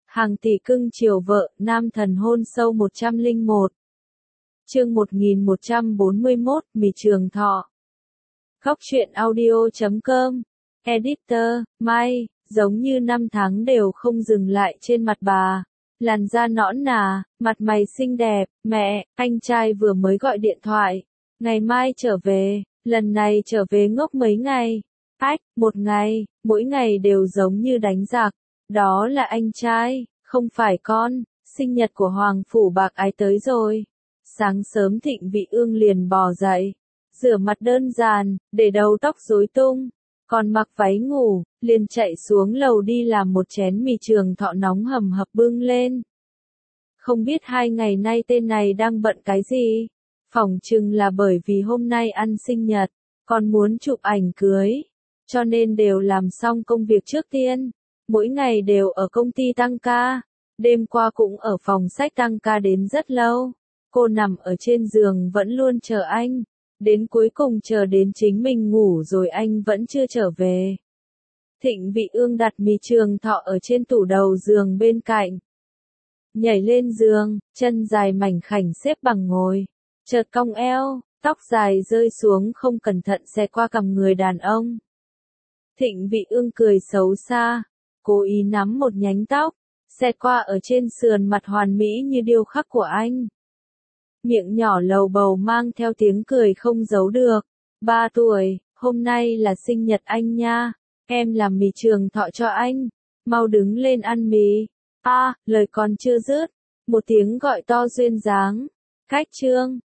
Hàng tỷ cưng chiều vợ, nam thần hôn sâu 101. Chương 1141, Mì Trường Thọ. Góc truyện audio.com. Editor, Mai, giống như năm tháng đều không dừng lại trên mặt bà. Làn da nõn nà, mặt mày xinh đẹp, mẹ, anh trai vừa mới gọi điện thoại. Ngày mai trở về, lần này trở về ngốc mấy ngày. Một ngày, mỗi ngày đều giống như đánh giặc. Đó là anh trai, không phải con, sinh nhật của Hoàng Phủ Bạc Ái tới rồi. Sáng sớm Thịnh Vị Ương liền bò dậy, rửa mặt đơn giản, để đầu tóc rối tung, còn mặc váy ngủ, liền chạy xuống lầu đi làm một chén mì Trường Thọ nóng hầm hập bưng lên. Không biết 2 ngày nay tên này đang bận cái gì? Phỏng chừng là bởi vì hôm nay ăn sinh nhật, còn muốn chụp ảnh cưới, cho nên đều làm xong công việc trước tiên. Mỗi ngày đều ở công ty tăng ca, đêm qua cũng ở phòng sách tăng ca đến rất lâu. Cô nằm ở trên giường vẫn luôn chờ anh, đến cuối cùng chờ đến chính mình ngủ rồi anh vẫn chưa trở về. Thịnh Vị Ương đặt mì Trường Thọ ở trên tủ đầu giường bên cạnh. Nhảy lên giường, chân dài mảnh khảnh xếp bằng ngồi, chợt cong eo, tóc dài rơi xuống không cẩn thận xẹt qua cằm người đàn ông. Thịnh Vị Ương cười xấu xa, cố ý nắm một nhánh tóc, xẹt qua ở trên sườn mặt hoàn mỹ như điêu khắc của anh. Miệng nhỏ lầu bầu mang theo tiếng cười không giấu được. 3 tuổi, hôm nay là sinh nhật anh nha, em làm mì Trường Thọ cho anh, mau đứng lên ăn mì. Lời còn chưa dứt, một tiếng gọi to duyên dáng, khách Trương,